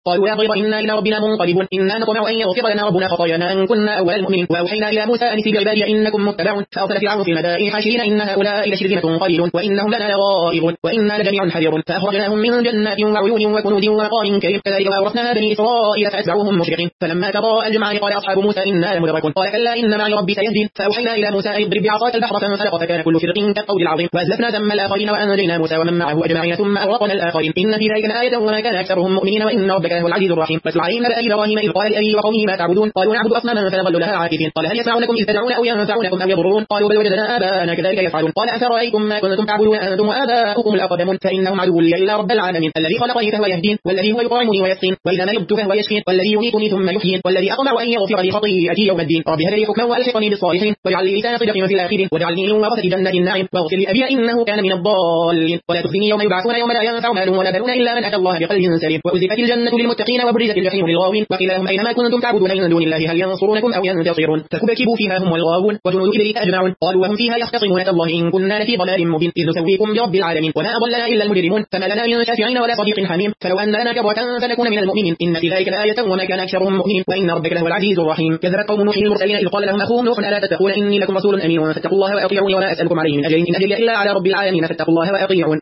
قالوا يا ضير إنا إلى ربنا منقلبون إنا نطمع أن يغفر لنا ربنا خطايانا أن كنا أول المؤمنين وأوحينا إلى موسى أن اسر بعبادي إنكم متبعون فأرسل فرعون في المدائن حاشرين إن هؤلاء لشرذمة قليلون وإنهم لنا لغائظون وإنا لجميع حذرون فأخرجناهم من جنات وعيون وكنوز ومقام كريم كذلك وأورثنا بني إسرائيل فأتبعوهم مشرقين فلما تراءى الجمعان قال أصحاب موسى إنا لمدركون قال كلا إن معي ربي سيهدين فأوحينا إلى موسى أن اضرب بعصاك البحر فانفلق فكان كل فرق كالطود العظيم وأزلفنا ثم الآخرين وأنجينا موسى ومن معه أجمعين ثم أغرقنا الآخرين إن في ذلك لآية وما كان أكثرهم مؤمنين وإن ربك هو العزيز الرحيم واتل عليهم نبأ إبراهيم إذ قال لأبيه وقومه ما تعبدون قالوا نعبد أصناما فنظل لها عاكفين قال هل يسمعونكم إذ تدعون أو ينفعونكم أو يضرون قالوا بل وجدنا آباءنا كذلك يفعلون قال أفرأيتم ما كنتم تعبدون أنتم وآباؤكم الأقدمون فإنهم عدو لي إلا رب العالمين الذي خلقني فهو يهدين والذي هو يطعمني ويسقين وإذا مرضت فهو يشفين والذي يميتني ثم يحيين والذي أطمع أن يغفر لي خطيئتي يوم الدين رب هب لي حكما وألحقني بالصالحين واجعل لي لسان صدق في الآخرين واجعلني من ورثة جنة النعيم واغفر لأبي إنه كان من الضالين ولا تخزني يوم يبعثون يوم لا ينفع مال ولا بنون إلا من أتى الله بقلب سليم وأزلفت الجنة للمتقين وبرزت الجحيم للغاوين وقيل لهم أينما كنتم تعبدون من دون الله هل ينصرونكم أو ينتصرون فكبكبوا فيها هم والغاوون وجنود إبليس أجمعون قالوا وهم فيها يختصمون الله إن كنا لفي ضلال مبين إذ نسويكم برب العالمين وما أضلنا إلا المجرمون فما لنا من شافعين ولا صديق حميم فلو أن لنا كرة فنكون من المؤمنين إن في ذلك لآية وما كان أكثرهم مؤمنين وإن ربك لهو العزيز الرحيم كذبت قوم نوح المرسلين إذ قال لهم أخوهم نوح ألا تتقون إني لكم رسول أمين فاتقوا الله وأطيعوني ولا أسألكم عليه من أجر إن أجري إلا على رب العالمين فاتقوا الله وأطيعون